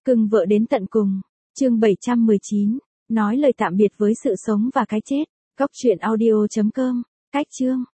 Cưng vợ đến tận cùng. Chương 719. Nói lời tạm biệt với sự sống và cái chết. Góc truyện audio.com. Cách chương.